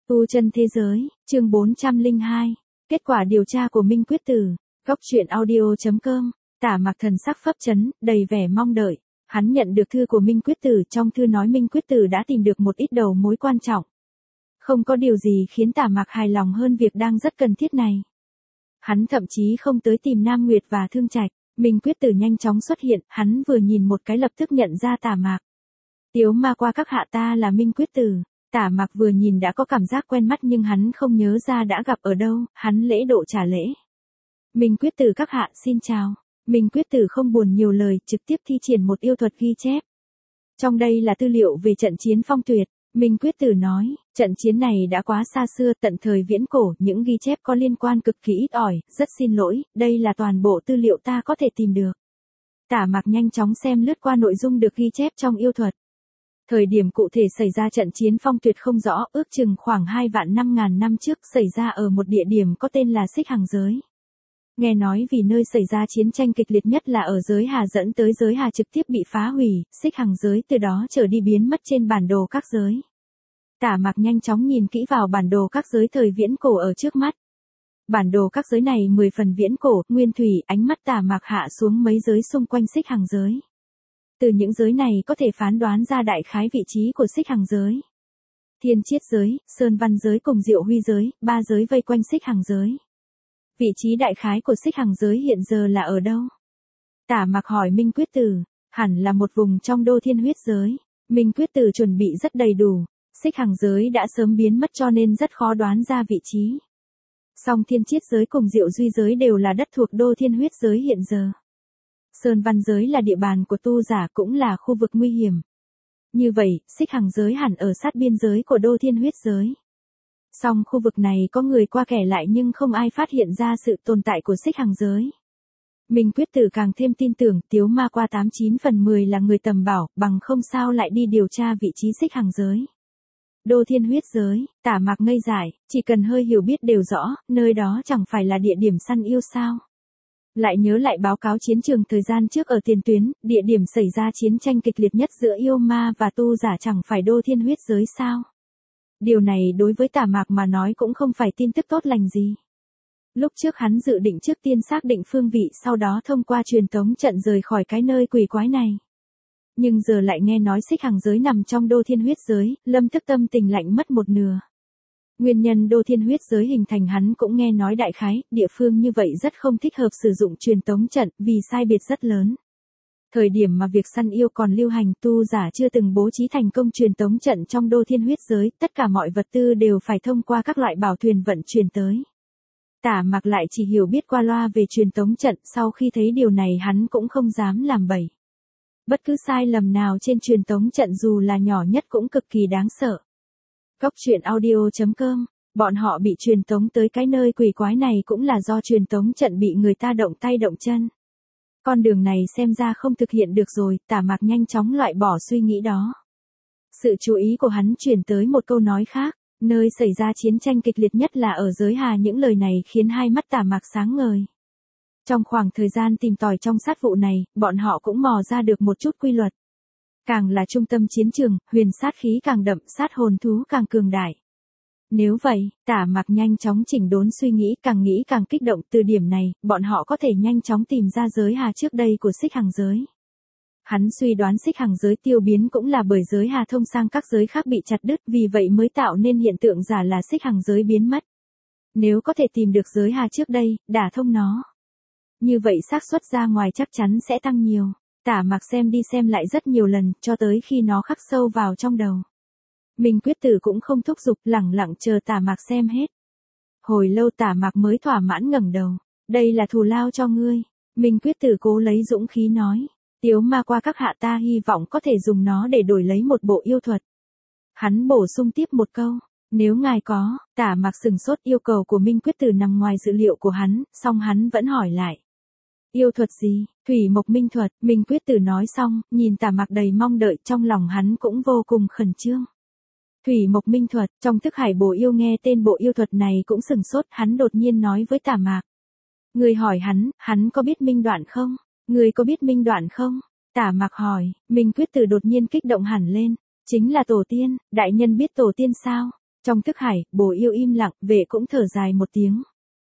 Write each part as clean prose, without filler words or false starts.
Tu chân thế giới, chương 402, kết quả điều tra của Minh Quyết Tử, góc truyện audio.com, Tả Mặc thần sắc phấp chấn, đầy vẻ mong đợi. Hắn nhận được thư của Minh Quyết Tử, trong thư nói Minh Quyết Tử đã tìm được một ít đầu mối quan trọng. Không có điều gì khiến Tả Mặc hài lòng hơn việc đang rất cần thiết này. Hắn thậm chí không tới tìm Nam Nguyệt và Thương Trạch. Minh Quyết Tử nhanh chóng xuất hiện, hắn vừa nhìn một cái lập tức nhận ra Tả Mặc. Tiếu ma qua các hạ, ta là Minh Quyết Tử. Tả Mặc vừa nhìn đã có cảm giác quen mắt nhưng hắn không nhớ ra đã gặp ở đâu, hắn lễ độ trả lễ. Minh Quyết Tử các hạ, xin chào. Minh Quyết Tử không buồn nhiều lời, trực tiếp thi triển một yêu thuật ghi chép. Trong đây là tư liệu về trận chiến Phong Tuyệt. Minh Quyết Tử nói, trận chiến này đã quá xa xưa, tận thời viễn cổ, những ghi chép có liên quan cực kỳ ít ỏi, rất xin lỗi, đây là toàn bộ tư liệu ta có thể tìm được. Tả Mặc nhanh chóng xem lướt qua nội dung được ghi chép trong yêu thuật. Thời điểm cụ thể xảy ra trận chiến Phong Tuyệt không rõ, ước chừng khoảng 2.500.000 năm trước, xảy ra ở một địa điểm có tên là Xích Hằng Giới. Nghe nói vì nơi xảy ra chiến tranh kịch liệt nhất là ở giới Hà dẫn tới giới Hà trực tiếp bị phá hủy, Xích Hằng Giới từ đó trở đi biến mất trên bản đồ các giới. Tả Mặc nhanh chóng nhìn kỹ vào bản đồ các giới thời viễn cổ ở trước mắt. Bản đồ các giới này 10 phần viễn cổ, nguyên thủy, ánh mắt Tả Mặc hạ xuống mấy giới xung quanh Xích Hằng Giới. Từ những giới này có thể phán đoán ra đại khái vị trí của Xích Hằng Giới. Thiên Chiết Giới, Sơn Văn Giới cùng Diệu Huy Giới, ba giới vây quanh Xích Hằng Giới. Vị trí đại khái của Xích Hằng Giới hiện giờ là ở đâu? Tả Mặc hỏi Minh Quyết Tử, hẳn là một vùng trong Đô Thiên Huyết Giới. Minh Quyết Tử chuẩn bị rất đầy đủ, Xích Hằng Giới đã sớm biến mất cho nên rất khó đoán ra vị trí. Song Thiên Chiết Giới cùng Diệu Duy Giới đều là đất thuộc Đô Thiên Huyết Giới hiện giờ. Sơn Văn Giới là địa bàn của tu giả, cũng là khu vực nguy hiểm. Như vậy, Xích Hằng Giới hẳn ở sát biên giới của Đô Thiên Huyết Giới. Song khu vực này có người qua kẻ lại nhưng không ai phát hiện ra sự tồn tại của Xích Hằng Giới. Minh Quyết Tử càng thêm tin tưởng Tiếu Ma qua 89 phần 10 là người tầm bảo, bằng không sao lại đi điều tra vị trí Xích Hằng Giới. Đô Thiên Huyết Giới, Tả Mặc ngây dại, chỉ cần hơi hiểu biết đều rõ, nơi đó chẳng phải là địa điểm săn yêu sao. Lại nhớ lại báo cáo chiến trường thời gian trước ở tiền tuyến, địa điểm xảy ra chiến tranh kịch liệt nhất giữa yêu ma và tu giả chẳng phải Đô Thiên Huyết Giới sao. Điều này đối với Tả Mặc mà nói cũng không phải tin tức tốt lành gì. Lúc trước hắn dự định trước tiên xác định phương vị, sau đó thông qua truyền tống trận rời khỏi cái nơi quỷ quái này. Nhưng giờ lại nghe nói Xích Hằng Giới nằm trong Đô Thiên Huyết Giới, lâm tức tâm tình lạnh mất một nửa. Nguyên nhân Đô Thiên Huyết Giới hình thành hắn cũng nghe nói đại khái, địa phương như vậy rất không thích hợp sử dụng truyền tống trận, vì sai biệt rất lớn. Thời điểm mà việc săn yêu còn lưu hành, tu giả chưa từng bố trí thành công truyền tống trận trong Đô Thiên Huyết Giới, tất cả mọi vật tư đều phải thông qua các loại bảo thuyền vận chuyển tới. Tả Mặc lại chỉ hiểu biết qua loa về truyền tống trận, sau khi thấy điều này hắn cũng không dám làm bậy. Bất cứ sai lầm nào trên truyền tống trận dù là nhỏ nhất cũng cực kỳ đáng sợ. Góc truyện audio.com, bọn họ bị truyền tống tới cái nơi quỷ quái này cũng là do truyền tống trận bị người ta động tay động chân. Con đường này xem ra không thực hiện được rồi, Tả Mặc nhanh chóng loại bỏ suy nghĩ đó. Sự chú ý của hắn chuyển tới một câu nói khác, nơi xảy ra chiến tranh kịch liệt nhất là ở giới Hà. Những lời này khiến hai mắt Tả Mặc sáng ngời. Trong khoảng thời gian tìm tòi trong sát vụ này, bọn họ cũng mò ra được một chút quy luật. Càng là trung tâm chiến trường, huyền sát khí càng đậm, sát hồn thú càng cường đại. Nếu vậy, Tả Mặc nhanh chóng chỉnh đốn suy nghĩ, càng nghĩ càng kích động, từ điểm này, bọn họ có thể nhanh chóng tìm ra giới Hà trước đây của Xích Hằng Giới. Hắn suy đoán Xích Hằng Giới tiêu biến cũng là bởi giới Hà thông sang các giới khác bị chặt đứt, vì vậy mới tạo nên hiện tượng giả là Xích Hằng Giới biến mất. Nếu có thể tìm được giới Hà trước đây, đả thông nó, như vậy xác suất ra ngoài chắc chắn sẽ tăng nhiều. Tả Mặc xem đi xem lại rất nhiều lần, cho tới khi nó khắc sâu vào trong đầu. Minh Quyết Tử cũng không thúc giục, lẳng lặng chờ Tả Mặc xem hết. Hồi lâu Tả Mặc mới thỏa mãn ngẩng đầu. Đây là thù lao cho ngươi. Minh Quyết Tử cố lấy dũng khí nói. Tiếu ma qua các hạ, ta hy vọng có thể dùng nó để đổi lấy một bộ yêu thuật. Hắn bổ sung tiếp một câu. Nếu ngài có, Tả Mặc sừng sốt, yêu cầu của Minh Quyết Tử nằm ngoài dự liệu của hắn, song hắn vẫn hỏi lại. Yêu thuật gì? Thủy Mộc Minh Thuật. Minh Quyết Tử nói xong, nhìn Tả Mặc đầy mong đợi, trong lòng hắn cũng vô cùng khẩn trương. Thủy Mộc Minh Thuật, trong thức hải bổ yêu nghe tên bộ yêu thuật này cũng sừng sốt, hắn đột nhiên nói với Tả Mặc. Người hỏi hắn có biết Minh Đoạn không? Người có biết Minh Đoạn không? Tả Mặc hỏi, Minh Quyết Tử đột nhiên kích động hẳn lên. Chính là tổ tiên, đại nhân biết tổ tiên sao? Trong thức hải, bồ yêu im lặng, vệ cũng thở dài một tiếng.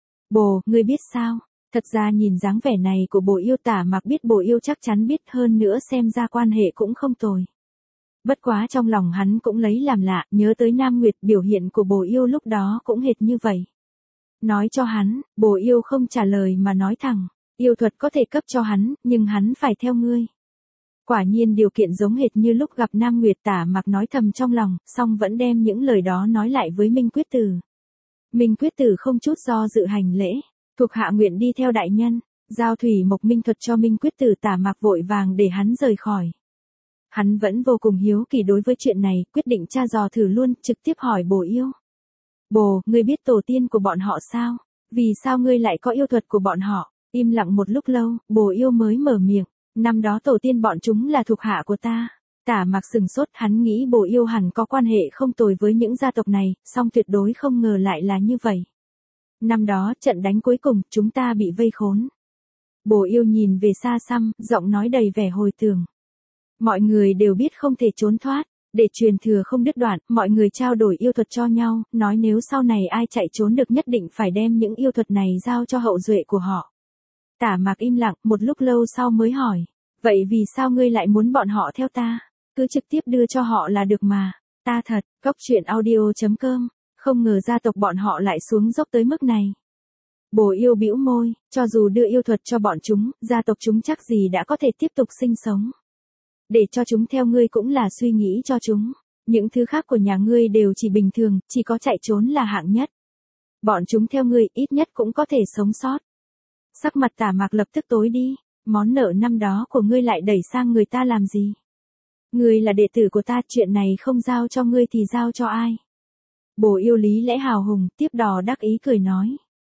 Bồ, ngươi biết sao? Thật ra nhìn dáng vẻ này của bồ yêu, Tả Mặc biết bồ yêu chắc chắn biết, hơn nữa xem ra quan hệ cũng không tồi. Bất quá trong lòng hắn cũng lấy làm lạ, nhớ tới Nam Nguyệt, biểu hiện của bồ yêu lúc đó cũng hệt như vậy. Nói cho hắn, bồ yêu không trả lời mà nói thẳng, yêu thuật có thể cấp cho hắn, nhưng hắn phải theo ngươi. Quả nhiên điều kiện giống hệt như lúc gặp Nam Nguyệt, Tả Mặc nói thầm trong lòng, song vẫn đem những lời đó nói lại với Minh Quyết Tử. Minh Quyết Tử không chút do dự hành lễ, thuộc hạ nguyện đi theo đại nhân, giao thủy mộc minh thuật cho Minh Quyết Tử. Tả Mặc vội vàng để hắn rời khỏi. Hắn vẫn vô cùng hiếu kỳ đối với chuyện này, quyết định tra dò thử luôn, trực tiếp hỏi bồ yêu. Bồ, ngươi biết tổ tiên của bọn họ sao? Vì sao ngươi lại có yêu thuật của bọn họ? Im lặng một lúc lâu, bồ yêu mới mở miệng. Năm đó tổ tiên bọn chúng là thuộc hạ của ta. Tả Mặc sừng sốt, hắn nghĩ bồ yêu hẳn có quan hệ không tồi với những gia tộc này, song tuyệt đối không ngờ lại là như vậy. Năm đó, trận đánh cuối cùng, chúng ta bị vây khốn. Bồ yêu nhìn về xa xăm, giọng nói đầy vẻ hồi tưởng. Mọi người đều biết không thể trốn thoát, để truyền thừa không đứt đoạn, mọi người trao đổi yêu thuật cho nhau, nói nếu sau này ai chạy trốn được nhất định phải đem những yêu thuật này giao cho hậu duệ của họ. Tả Mặc im lặng, một lúc lâu sau mới hỏi, vậy vì sao ngươi lại muốn bọn họ theo ta? Cứ trực tiếp đưa cho họ là được mà. Ta thật, Goctruyện.audio.com, không ngờ gia tộc bọn họ lại xuống dốc tới mức này. Bồ yêu bĩu môi, cho dù đưa yêu thuật cho bọn chúng, gia tộc chúng chắc gì đã có thể tiếp tục sinh sống. Để cho chúng theo ngươi cũng là suy nghĩ cho chúng. Những thứ khác của nhà ngươi đều chỉ bình thường, chỉ có chạy trốn là hạng nhất. Bọn chúng theo ngươi ít nhất cũng có thể sống sót. Sắc mặt Tả Mặc lập tức tối đi, món nợ năm đó của ngươi lại đẩy sang người ta làm gì? Ngươi là đệ tử của ta, chuyện này không giao cho ngươi thì giao cho ai? Bồ yêu lý lẽ hào hùng, tiếp đò đắc ý cười nói.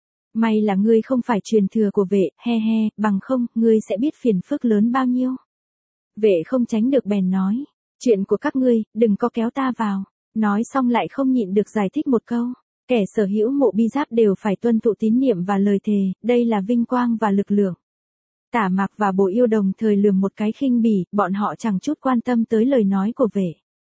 May là ngươi không phải truyền thừa của vệ, he he, bằng không, ngươi sẽ biết phiền phức lớn bao nhiêu. Vệ không tránh được bèn nói, chuyện của các ngươi, đừng có kéo ta vào. Nói xong lại không nhịn được giải thích một câu, kẻ sở hữu mộ bi giáp đều phải tuân thụ tín niệm và lời thề, đây là vinh quang và lực lượng. Tả Mặc và bồ yêu đồng thời lườm một cái khinh bỉ, bọn họ chẳng chút quan tâm tới lời nói của vệ.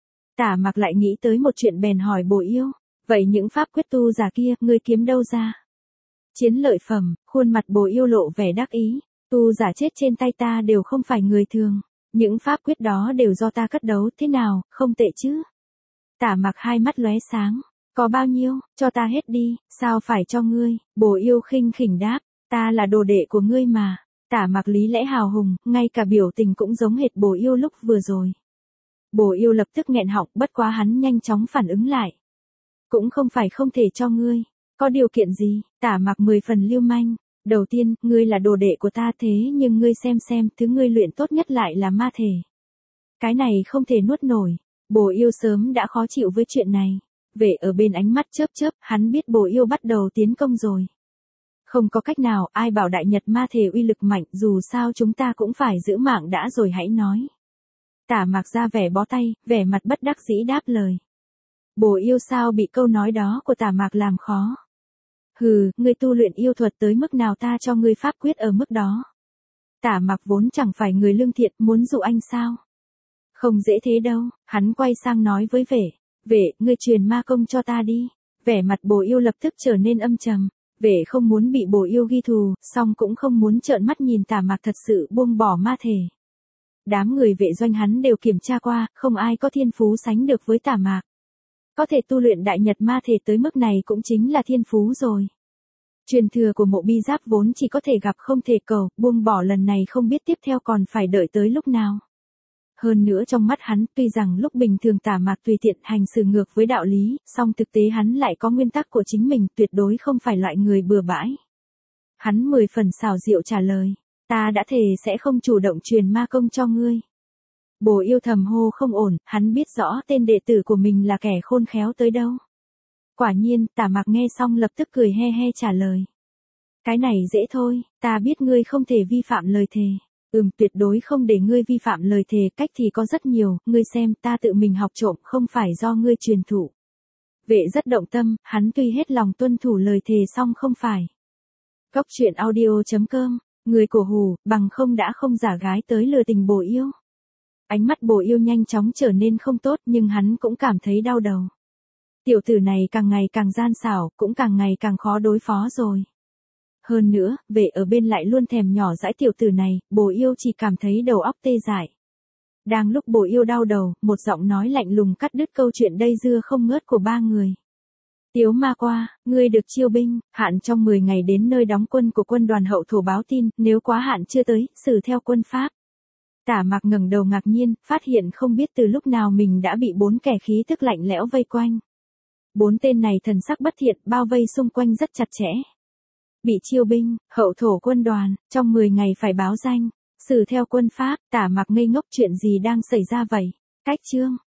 Tả Mặc lại nghĩ tới một chuyện bèn hỏi bồ yêu, vậy những pháp quyết tu giả kia, ngươi kiếm đâu ra? Chiến lợi phẩm, khuôn mặt bồ yêu lộ vẻ đắc ý, tu giả chết trên tay ta đều không phải người thường. Những pháp quyết đó đều do ta cất đấu, thế nào, không tệ chứ? Tả Mặc hai mắt lóe sáng, có bao nhiêu, cho ta hết đi, sao phải cho ngươi? Bồ yêu khinh khỉnh đáp, ta là đồ đệ của ngươi mà. Tả Mặc lý lẽ hào hùng, ngay cả biểu tình cũng giống hệt bồ yêu lúc vừa rồi. Bồ yêu lập tức nghẹn họng, bất quá hắn nhanh chóng phản ứng lại. Cũng không phải không thể cho ngươi, có điều kiện gì? Tả Mặc 10 phần lưu manh. Đầu tiên, ngươi là đồ đệ của ta, thế nhưng ngươi xem, thứ ngươi luyện tốt nhất lại là ma thể. Cái này không thể nuốt nổi. Bồ yêu sớm đã khó chịu với chuyện này. Vệ ở bên ánh mắt chớp chớp, hắn biết bồ yêu bắt đầu tiến công rồi. Không có cách nào, ai bảo đại nhật ma thể uy lực mạnh, dù sao chúng ta cũng phải giữ mạng đã rồi hãy nói. Tả Mặc ra vẻ bó tay, vẻ mặt bất đắc dĩ đáp lời. Bồ yêu sao bị câu nói đó của Tả Mặc làm khó. Hừ, ngươi tu luyện yêu thuật tới mức nào ta cho ngươi pháp quyết ở mức đó. Tả Mặc vốn chẳng phải người lương thiện, muốn dụ anh sao? Không dễ thế đâu, hắn quay sang nói với vệ. Vệ, ngươi truyền ma công cho ta đi. Vẻ mặt bồ yêu lập tức trở nên âm trầm. Vệ không muốn bị bồ yêu ghi thù, song cũng không muốn trợn mắt nhìn Tả Mặc thật sự buông bỏ ma thể. Đám người vệ doanh hắn đều kiểm tra qua, không ai có thiên phú sánh được với Tả Mặc. Có thể tu luyện đại nhật ma thể tới mức này cũng chính là thiên phú rồi. Truyền thừa của mộ bi giáp vốn chỉ có thể gặp không thể cầu, buông bỏ lần này không biết tiếp theo còn phải đợi tới lúc nào. Hơn nữa trong mắt hắn, tuy rằng lúc bình thường Tả Mặc tùy tiện hành xử ngược với đạo lý, song thực tế hắn lại có nguyên tắc của chính mình, tuyệt đối không phải loại người bừa bãi. Hắn 10 phần xảo diệu trả lời, ta đã thề sẽ không chủ động truyền ma công cho ngươi. Bồ yêu thầm hô không ổn, hắn biết rõ tên đệ tử của mình là kẻ khôn khéo tới đâu. Quả nhiên, Tả Mặc nghe xong lập tức cười he he trả lời. Cái này dễ thôi, ta biết ngươi không thể vi phạm lời thề. Tuyệt đối không để ngươi vi phạm lời thề, cách thì có rất nhiều, ngươi xem ta tự mình học trộm không phải do ngươi truyền thụ. Vệ rất động tâm, hắn tuy hết lòng tuân thủ lời thề song không phải. Goctruyện.audio.com, người cổ hủ, bằng không đã không giả gái tới lừa tình bồ yêu. Ánh mắt bồ yêu nhanh chóng trở nên không tốt nhưng hắn cũng cảm thấy đau đầu. Tiểu tử này càng ngày càng gian xảo, cũng càng ngày càng khó đối phó rồi. Hơn nữa, về ở bên lại luôn thèm nhỏ dãi tiểu tử này, bồ yêu chỉ cảm thấy đầu óc tê dại. Đang lúc bồ yêu đau đầu, một giọng nói lạnh lùng cắt đứt câu chuyện dây dưa không ngớt của ba người. Tiếu ma qua, ngươi được chiêu binh, hạn trong 10 ngày đến nơi đóng quân của quân đoàn hậu thổ báo tin, nếu quá hạn chưa tới, xử theo quân pháp. Tả Mạc ngẩng đầu ngạc nhiên, phát hiện không biết từ lúc nào mình đã bị 4 kẻ khí tức lạnh lẽo vây quanh. 4 tên này thần sắc bất thiện, bao vây xung quanh rất chặt chẽ. Bị chiêu binh, hậu thổ quân đoàn, trong 10 ngày phải báo danh, xử theo quân pháp. Tả Mạc ngây ngốc, chuyện gì đang xảy ra vậy? Cách chương